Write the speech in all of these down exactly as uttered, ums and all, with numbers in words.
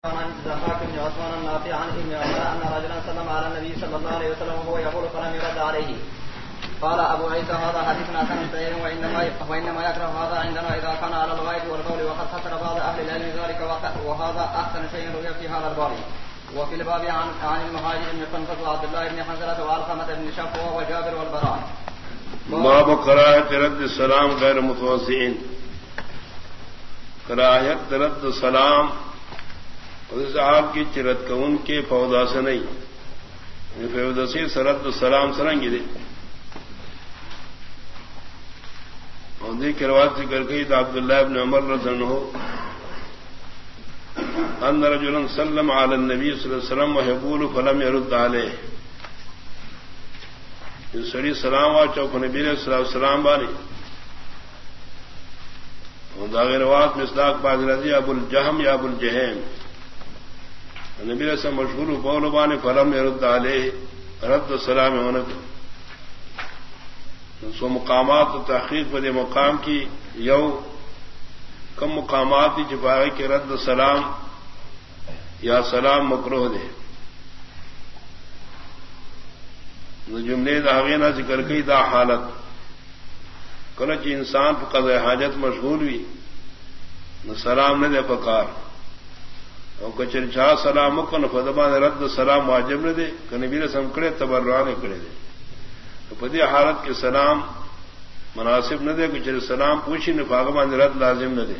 عن الضحاك بن عثمان النافع عن ابن عمر أن رجلا سلم على النبي صلى الله عليه وسلم وهو يقول فلم يرد عليه. قال أبو عيسى هذا حديث حسن صحيح وإنما وإنما يكره هذا عندنا إذا كان على الغائب والقول وقد خسر بعض أهل العلم ذلك وهذا أحسن شيء روي في هذا الباب. وفي الباب عن عن المهاجر بن قنفذ وعبد الله بن حنظلة وعلقمة بن شقوة وجابر والبراء. باب قراءة رد السلام غير متوسعين. قراءة رد السلام صاحب کی چرت کا ان کے فودا سے نہیں فودا سے سرد السلام سرنگی دے اور دی کی روایت ذکر کی تو عبداللہ ابن عمر رضی اللہ عنہ ان رجلا سلم علی النبی صلی اللہ علیہ وسلم ويقول فلم يرد عليه. یہ سڑی سلام وا چوک نبی علیہ الصلوۃ والسلام بانی اور دا روایت مصداق بعض رضی ابو الجهم یا ابو الجهم نبی سے مشغول بول بانے فلم يرد علیہ رد السلام ہونے سو مقامات تحقیق پر مقام کی یو کم مقامات کی چھپائے کہ رد السلام یا سلام مکروہ دے جملے داغینا ذکر کی دا حالت کلچ انسان پر قضاء حاجت مشغول ہوئی نہ سلام نہ دے پکار اور کچر چاہ سلام مکن فدبان رد سلام واجب نہ دے کہ نبی رسم کرے تبرعانے کرے دے تو پدی حالت کے سلام مناسب نہ دے کچر سلام پوچھی نہ فاغبان رد لازم نہ دے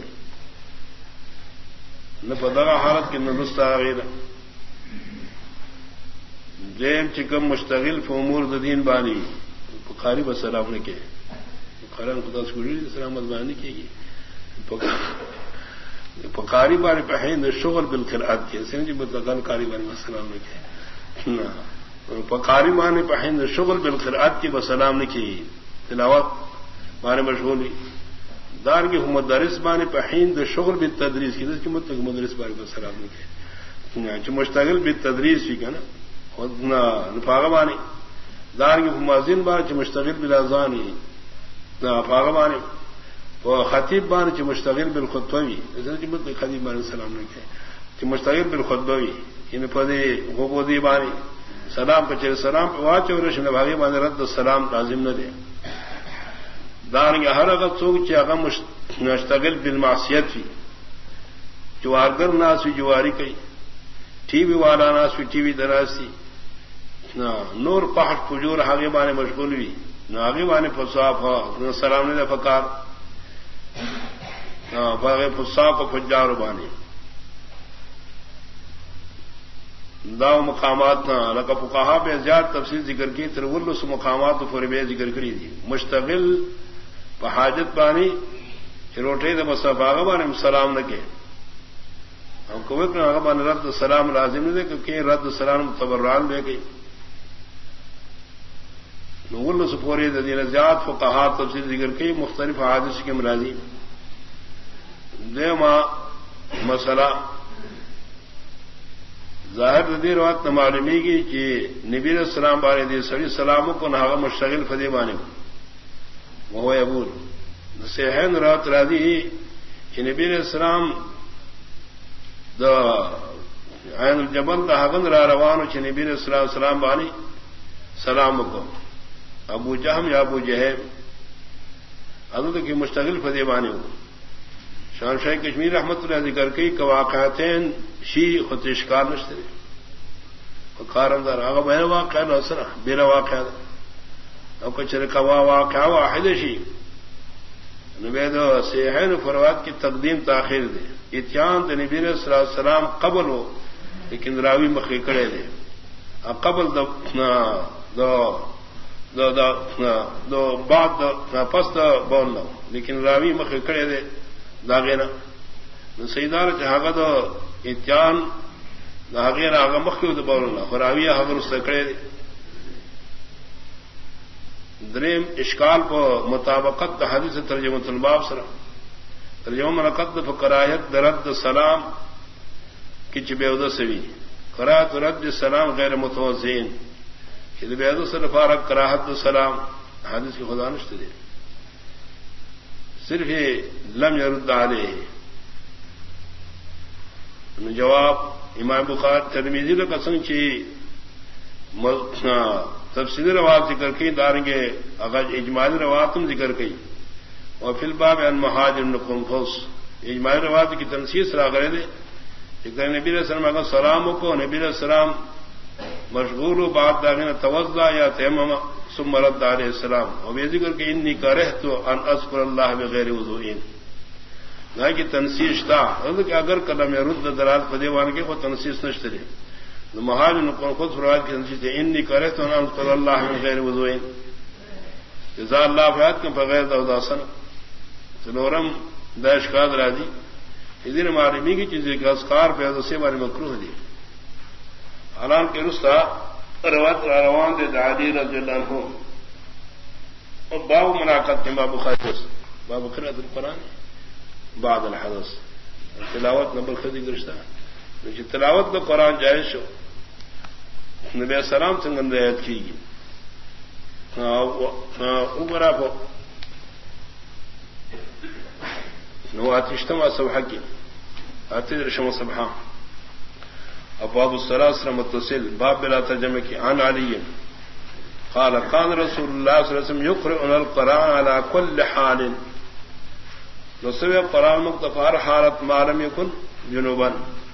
نہ پدغا حالت کے نرستا غیر دیم چکم مشتغل فامور دین بانی بخاری بسلام نے کہ قرآن خدا سکوری سلامت بانی کی گی پکاری بارے پہن شغل بالقرآت کے سنجی مطلقاً کاری بارے بسلام نے کی پکاری مانے پہن شغل بالقرآت کی بسلام نے کی تلاوت مانے مشغول ہوئی دار کی مدرس مانے پہن شغل بالتدریس کی جس کی مطلق مدرس بارے بسلام نے کی مشتغل بالتدریس بھی کا نا نفاغ مانے دار کی مؤذن بار مشتغل بالاذان نہ فاغ مانے وہ خطیب بان چ مشتغل بالخطبوی خطیب بان سلام نے کہ مشتغل بالخطبوی ان پدے غبودی بانی سلام پچے سلام واچ اور رشن بھاگی بان رد السلام لازم نہ دے دار کے ہر وقت سوگ چاغا مشتغل بالمعصیت بھی جوارگر ناس بھی جواری کئی ٹی وی والا ناس بھی ٹی وی دراسی نور پہاڑ فجور آگے بانے مشغول ہوئی نہ آگے بانے فصاف نہ سلام نے دے فکار فساق و فجار بانی داو مقامات نہ لکا فقہا بے زیاد تفصیل ذکر کی ترولس مقامات فربے ذکر کری دی مشتغل بحاجت بانی روٹے دے بس باغ بانے سلام نہ کے ہم کو بان رد سلام لازم نہیں دے کیونکہ رد سلام تبرعان دے گئی نولس پوری دین زیاد فقہا تفصیل ذکر کی مختلف حادث کے مرادی دیما مسئلہ ظاہر دیر وقت معلومی کی کہ نبی علیہ السلام بارے دی سڑی سلاموں کو نہ مشتغل فدی بانے کو وہ ابول صحیح رات رادی کہ نبی علیہ السلام دا عین الجبل دا حغن را روانو چھ نبی علیہ السلام بانی سلام کو ابو جہم یا ابو جہم حضرت کی مشتغل فدی بانے ہو شان شاہ کشمیر رحمت اللہ ذکر کی کہ واقعاتین شی خود اشکار نشتے کار اندر آگا بہر واقع نصر بیرا واقع او کچھ رکوا واقع واحد شی نبید سیحین فروات کی تقدیم تاخیر دے اتیان دے نبی صلی اللہ علیہ وسلم قبل ہو لیکن راوی مخی کڑے دے قبل دو دو دو بعد پس بول لو لیکن راوی مخ کڑے دے داغینا سیدار چاہا دو اتیان داغینا آگا مخ بول اللہ راوی حضر اس کڑے دے دریم اشکال کو مطابقت حدیث ترجمہ الباب سرا ترجمہ منعقد فقرایت درد سلام کی چبیودہ سوی قرات رد سلام غیر متوزین بےد سے فارق کراہت السلام حادث کی خدا نشت دے صرف لم يرد علیہ جواب امام بخاری ترمذی نے قسم چی تفصیلی روایت ذکر کی دارنگے اگر اجمالی روایت تم ذکر کی اور فی الباب عن مہاجر بن قنفس اجمالی روایت کی تنسیص را کرے دے کہ نبی علیہ السلام اگر سلام کو نبی علیہ السلام مشغول و بعد داغین توضا یا تیمم ثم رد علیہ السلام اور یہ ذکر کہ انی کرہت ان اذکر اللہ بغیر وضوء نہ کہ تنسیص تھا کہ اگر کلم رد دلال فدیوان کے وہ تنسیص نشترے مہاجر بن قنفس روایت کی تنسیص ہے انی کرہت ان اذکر اللہ بغیر وضوء جزا اللہ فیات کے بغیر دوداسن سنورم داش قاد راضی ادھر معلومی کی چیزیں کہ اذکار پہ سے بارے مکروہ دی حالان کے رستا روایت روان دے علی رضی اللہ عنہ اور باب مناقض کے باب خاص باب قراءۃ القرآن بعد الحدث تلاوت نمبر خدی گرشتہ جو تلاوت کا قرآن جائز ہو نبی السلام سے رعایت کی گی اوپر آپ نواتشتما صبح کی آتی رشم صبح ابواب الصلاة متصل باب بلا ترجمہ کی عن علی قال كان رسول الله صلى الله عليه وسلم يقرأ القرآن على كل حال نصب قرآن مقتفار حالت ما لم يكن جنوبا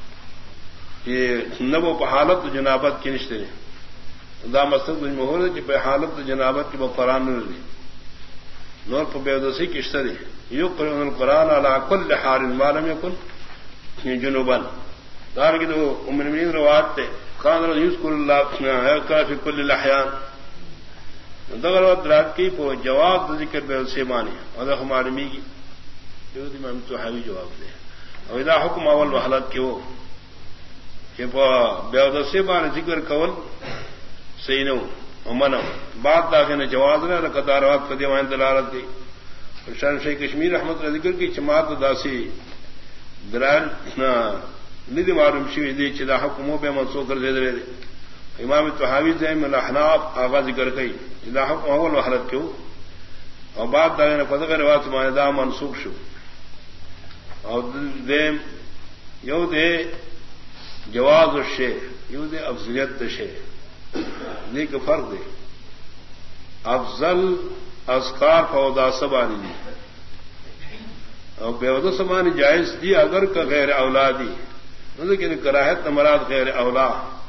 یہ نبو پہ حالت جنابت کی نشتے دا مستق مہور ہے کہ پہ حالت جنابت کی وہ قرآن نہ دی نور پہ بےدسی کی اشتری يقرأ القرآن على كل حال ما لم يكن جنوبا دار کی تو ام المؤمنین روایت تے کان یذکر اللہ کا فی کل الاحیان دغلوت رات کی کو جواب ذکر بے سے مانی اور ہماری می کی جو امام طحاوی جواب دے اور اذا حکم اول وحلت کیو کہ بے سے مانی ذکر کول سینو ومن بعد داخل جواز نہ رکدارات کو دیوان دلالت دی شان شیخ کشمیر رحمت اللہ ذکر کی جماعت داسی درال ندی معلوم شوی دی چدا حکموں پہ منسوخ کر دے دے امام طحاوی زیم الاحناف آغاز ذکر کئی چدا حکم اول وحلت کیوں اور بعد داغین فضل روایت ماندہ منسوخ شو اور دیم یو دے جواز الشے یو دے افضلیت شے دی کا فرق دے افضل اذکار فودا سبانی دی اور بے سمانی جائز دی اگر کا غیر اولادی لیکن کراہت مراد غیر اولا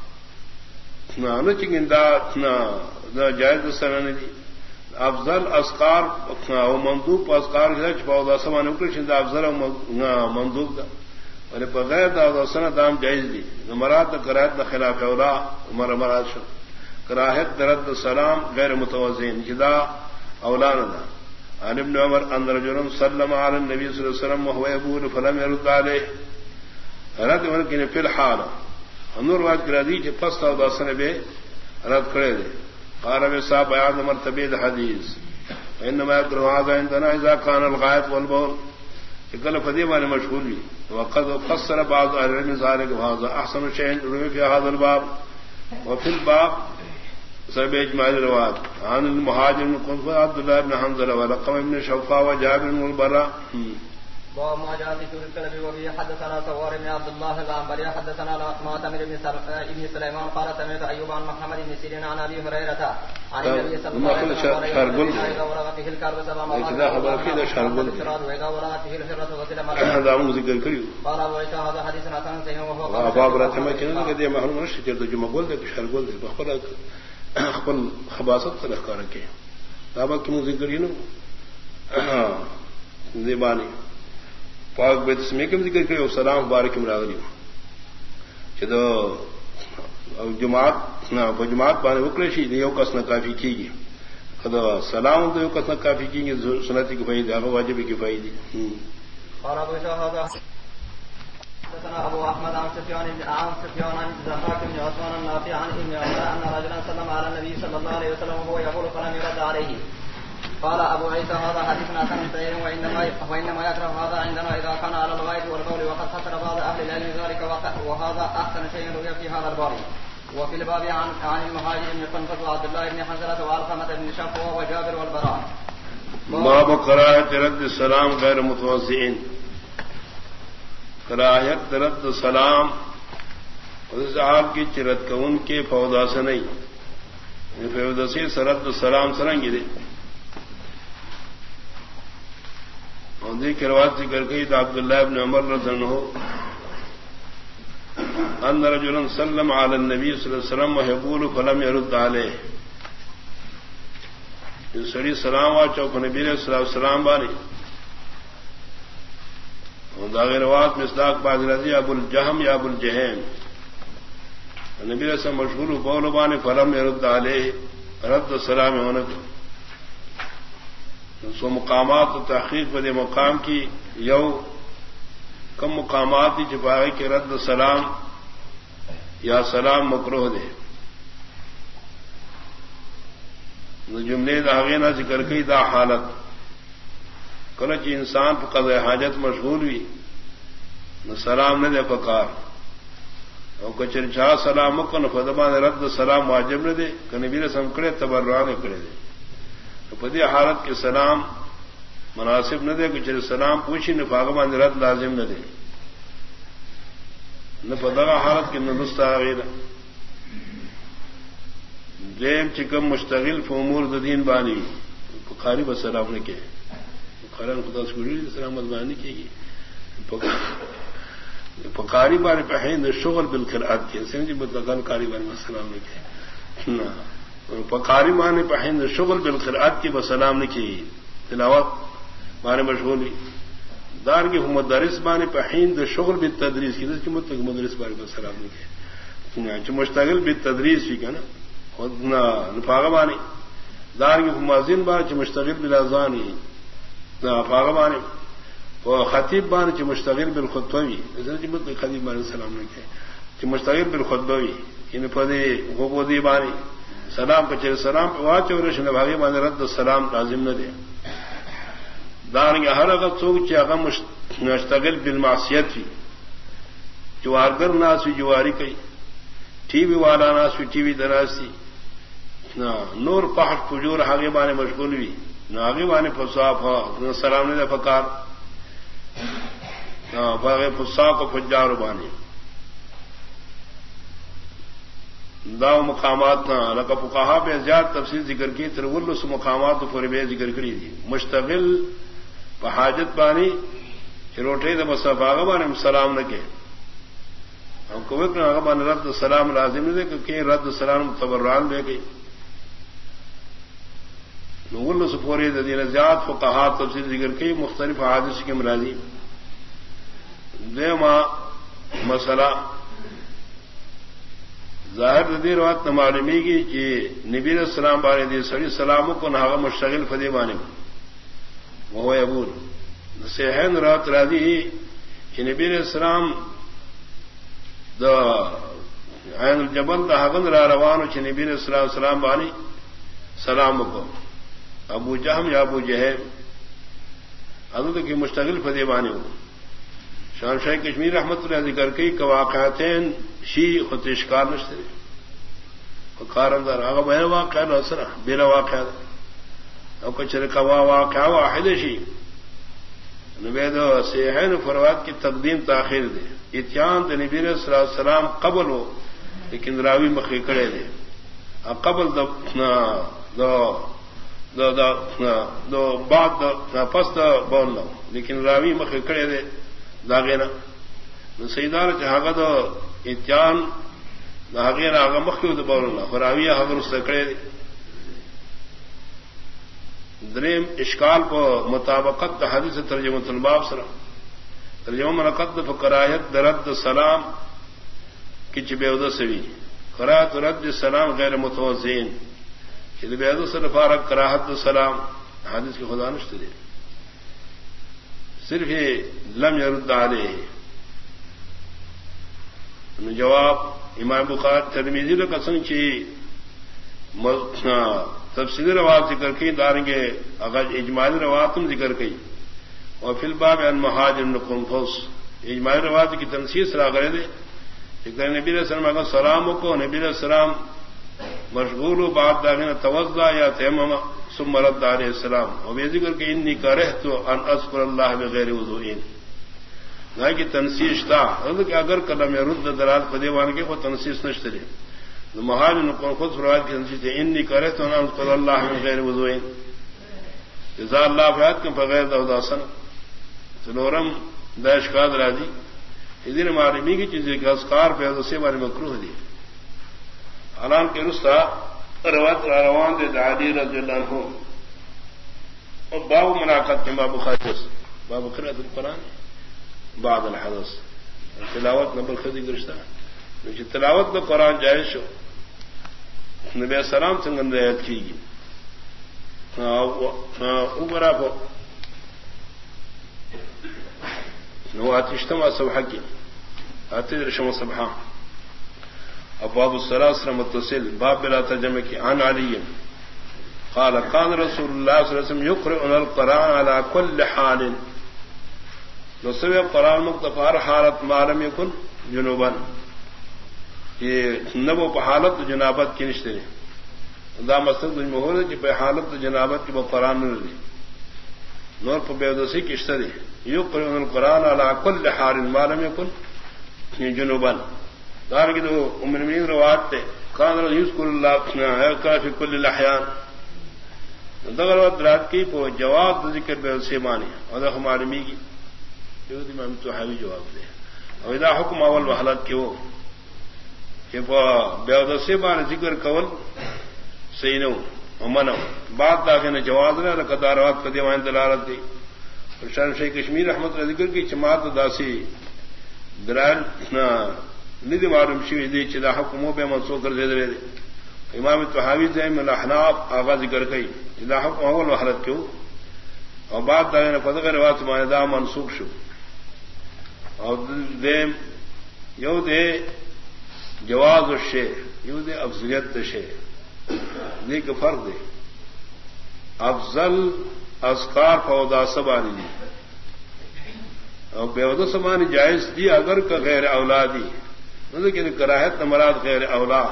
نہ چنگندا نہ جائز سنن دی افضل اذکار او مندوب اذکار کے پودا سمان اکرشن افضل مندوب دا اور بغیر دا سن دام جائز دی مراد کراہت نہ خلاف اولا عمر مراد شو کراہت درد سلام غیر متوازن جدا اولا نہ عن ابن عمر ان رجل سلم على النبي صلى الله عليه وسلم وهو يقول فلم يرد عليه رد ورکن فی الحال انور واد کرا دی کہ پس تا داسن بے رد کرے دے قال میں صاحب بیان مرتبہ الحدیث انما يقرأ هذا عندنا اذا كان الغائط والبول کل فدی معنی مشغول بھی وقد فسر بعض اهل العلم ذلك وهذا احسن شيء روي في هذا الباب وفي الباب سب اجماع روایت عن المهاجر من قنف عبد الله بن حنظله ولقم بن شوفا وجابر بن البراء باب ما جاء في سوره الكلب وفي حدثنا ثوار بن عبد الله العنبري حدثنا معتمر بن سليمان قال سمعت ايوب عن محمد بن سيرين عن ابي هريره عن النبي صلى الله عليه وسلم اذا ورغته الكلب سبع مرات اذا خبر في شرب واذا ورغته الحره وكذا ما هذا ذكر كريم قال هذا حديث حسن صحيح وهو باب رحمه كده كده معلوم نشي كده جو مقول ده شرب ده بخبر خپل خباست سره ښکار کوي دا به کوم ذکر یې نو دیوانی پاک بیت اسمه کوم ذکر کوي او سلام مبارک مراغلی چې دا جماعت نه په جماعت باندې وکړي شي یو کس نه کافی کیږي کله سلام د یو کس نه کافی کیږي سنت کی فائدہ هغه واجب کی فائدہ اور ابو شهاده حدثنا ابو احمد عن سفيان عن سفيان عن زهاك بن عثمان النافع عن ابن عمر ان رجلا سلم على النبي صلى الله عليه وسلم وهو يقول فلم يرد عليه قال ابو عيسى هذا حديث حسن صحيح وانما وانما يكره هذا عندنا اذا كان على الغائط والقول وقد حصر بعض اهل العلم ذلك وهذا احسن شيء روي في هذا الباب وفي الباب عن عن المهاجر بن قنفذ وعبد الله بن حنظله وعلقمه بن شقوة وجابر والبراء باب قراءة رد السلام غير متوضئين کراہیت رد سلام آپ کی چرت کو ان کے فودا سے نہیں فیودسی سرد سلام سرنگی دے دی کی روایت ذکر گئی تو عبداللہ ابن عمر رضی اللہ عنہ ان رجلا سلم علی النبی صلی اللہ علیہ وسلم ويقول فلم يرد عليه سڑی سلام وا چوک نبی علیہ الصلوۃ والسلام بانی داغ روایت مصداق بعض رضی ابو الجہم یا ابو الجہم نبی علیہ السلام مشغول بول بانی فلم يرد عليه رد السلام ہونے سو مقامات تحقیق بدے مقام کی یو کم مقامات کی چھپائے کے رد سلام یا سلام مکروہ دے جملے داغے نہ ذکر کی دا حالت کلچ انسان پر قضاء حاجت مشغول ہوئی نہ سلام نہ دے پکار اور کچر چھا سلام مکن فدبان رد سلام واجب نہ دے کہ نبی رسم کرے تبرعان کرے دے پدی حالت کے سلام مناسب نہ دے کچھ سلام پوچھی نہ فاغمان رد لازم نہ دے نہ پدغا حالت کے نستا دیم چکم مشتغل فمور دین بانی بخاری بس سلام نے کہ بخاران خدا سے سلامت بانی کی گی بخاری بارے پہن شغل بالقرآت کی سمجھی مطلق کاری بارے میں سلام نے کہ نہ پکاری ماں نے پہند شغل بالقرآت کی بسلام نے کی تلاوت مانے مشغولی دار کی مدرس بانے پہند شغل بالتدریس کی کی مطلق مدرس بارے بسلام نے کی مشتغل بالتدریس بھی کہنا نفاغ بانے دار کی مؤذن بان چ مشتغل بالاذان نفاغ بانے خطیب بان چ مشتغل بالخطبوی کی مطلق خطیب بارے سلام نے کہ مشتغل بالخطبوی ان پدے وہ بودی بانی سلام کچر سلام واچ اور رشن بھاگی مان رد سلام لازم نہ دے دان ہر اگر چوک چاغ مشتغل بالمعصیت بھی جوارگر ناس بھی جواری کئی ٹی وی والا ناس بھی ٹی وی دراسی نور پہاڑ پجور آگے بانے مشغول بھی نہ آگے بانے فصاف نہ سلام نے دے فکار فصاف و فجار بانے داؤ مقامات نہ لکا فقہا پہ زیاد تفصیل ذکر کی ترولس مقامات پر بے ذکر کری تھی مشتغل بحاجت بانی چروٹے دب صفاغ بانے سلام نہ کہ ہم کو بان رد سلام لازم نہیں دے کہ رد سلام تبران دے گئی نولس پوری دین زیاد فقہا تفصیل ذکر کی مختلف حادث کے مرادی دے ماں مسئلہ ظاہر ردی روات نہ معلومی کی کہ نبی علیہ السلام بارے دی سڑی سلاموں کو نہ مشتغل فدی بانے وہ ابور سہن رات رادی کہ نبی علیہ السلام دا عین الجبل دا حغن را روانو چھ نبی علیہ السلام سلام بانی سلام کو ابو جہم یا ابو جہم حضرت کی مشتغل فدی بانے ہو شان شاہ کشمیر رحمت اللہ ذکر کی کہ واقعاتین شی خود اشکال نشتے کارندار آگا بہر واقعہ نصرہ بلا واقعہ او کچھ رکوا واقعہ واحد شی نبید سیحین فروات کی تقدیم تاخیر دے اتیان دے نبی صلی اللہ علیہ وسلم قبل ہو لیکن راوی مخی کڑے دے قبل دو دو دو دو دو بعد دو پس دو بول لو لیکن راوی مخی کڑے دے داغینا سیدار چاہا دو اتیان داغینا آگا مخی دو بول اللہ فراوی حضر اس کڑے دے دریم اشکال کو مطابقت حدیث ترجمہ الباب سرا ترجمہ منعقد فکراہت درد سلام کی چبیود سوی قرات رد سلام غیر متوزین کہ بیود سے فارق کراہت سلام حدیث کی خدا نشتے دے صرف یہ لم يرد علیہ جواب امام بخاری ترمذی نے قسم چی تفصیلی روایت ذکر کی داریں گے اگر اجمالی روایت تم ذکر کی اور فی الباب عن مہاجر بن قنفس اجمالی روایت کی تنسیص را کرے دے کہ نبی علیہ السلام اگر سلام کو نبی علیہ السلام مشغول و بعد داغین توضا یا تیمم ثم رد علیہ السلام اور یہ ذکر کہ انی کرہت ان اذکر اللہ بغیر وضوء نہ کہ تنسیش تھا کہ اگر قلم رد درال فدیوان کے کو تنسیس نشترے محال نقل خود فراد کی تنسیس ہے انی کرے تو نام قد اللہ من غیر وضوئن جزا اللہ فیاد کے بغیر دوداسن سلورم داش قاد راضی ادھر معلومی کی چیزیں کہ اسکار پہ سے ہمارے مکروہ دی حالان کے رستا روات روان دے علی رضی اللہ عنہ اور باب مناقت کے باب خاص باب قرأت القرآن بعد الحدث تلاوت نمبر خدی گرشتہ تلاوت میں قرآن جائز شو نبی السلام سنگن رعایت کی گی اوپرا کو آتشتم صبح کی آتی رشم صبح ابواب السلاسل متصل باب بلا ترجمہ کی عن علی قال قال رسول اللہ صلی اللہ علیہ وسلم يقرئنا القرآن على كل حال نصوی قرآن مقتفار حالت معلوم یکن جنوباً یہ نبو پہ حالت جنابت کی نشتے دا مستق مہور ہے کہ پہ حالت جنابت کی وہ قرآن نہ دی نور پہ بےدسی کی اشترے یو قرآن علی کل حال معلوم یکن جنوباً دار کی تو امین روات تھے کان یذکر اللہ کافی کل الاحیان دغل وقت رات کی پہ جواب ذکر بے سے مانی اور ہمارے می کی امام طحاوی جواب دے اور اذا حکم اول وحالت کے وہ کہ بے سے مانے ذکر کول صحیح نہ امنو بات داخل نے جواز نہ قدارات قدیمان دلالت دی شان شیخ کشمیر رحمت اللہ ذکر کی جماعت داسی درال ندی معلوم شوی دی چدا حکم بے منسوخ کر دے دے امام طحاوی زیم الاحناف آغاز ذکر کئی اذا حکم اول وحالت کے اور بات داخل نے قدر روات مانے دا منسوخ شو اور دے یو دے جواز الشیء یو دے افضلیت شیء دے کا فرق دے افضل اذکار فودا سبانی دی اور بےودا سبانی جائز دی اگر کا غیر اولادی نہ کہ کراہت مراد غیر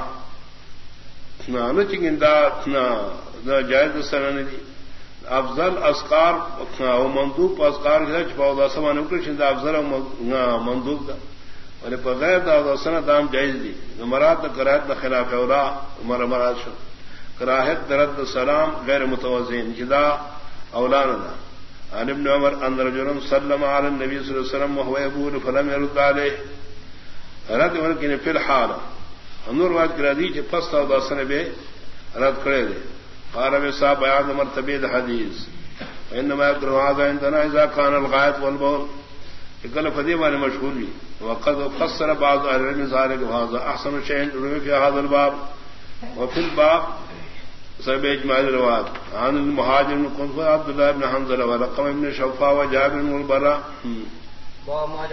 اولاد نہ چنگندا نہ جائز سنن دی افضل اذکار او مندوب اذکار ہے فودا سبانی کو چندا افضل مندوب دا اور بغیر دا سنت دام جائز دی مراد کراہت نہ خلاف اولا عمر مراد شو کراہت درد سلام غیر متوازن جدا اولانا عن ابن عمر ان رجل سلم على النبي صلى الله عليه وسلم وهو يقول فلم يرد عليه رد ولكن في الحال انور واد کرادی کہ پس دا سن بے رد کرے دے قال میں صاحب بیان مرتبہ الحدیث انما يقرأ هذا عندنا اذا كان الغائط والبول کل فدیما نے مشغول بھی وقد فسر بعض اهل العلم ذلك وهذا احسن شيء روي في هذا الباب وفي الباب سبب اجماع الروات عن المهاجر بن قنفذ عبد الله بن حنظله ولقم بن شوفا وجابر بن البراء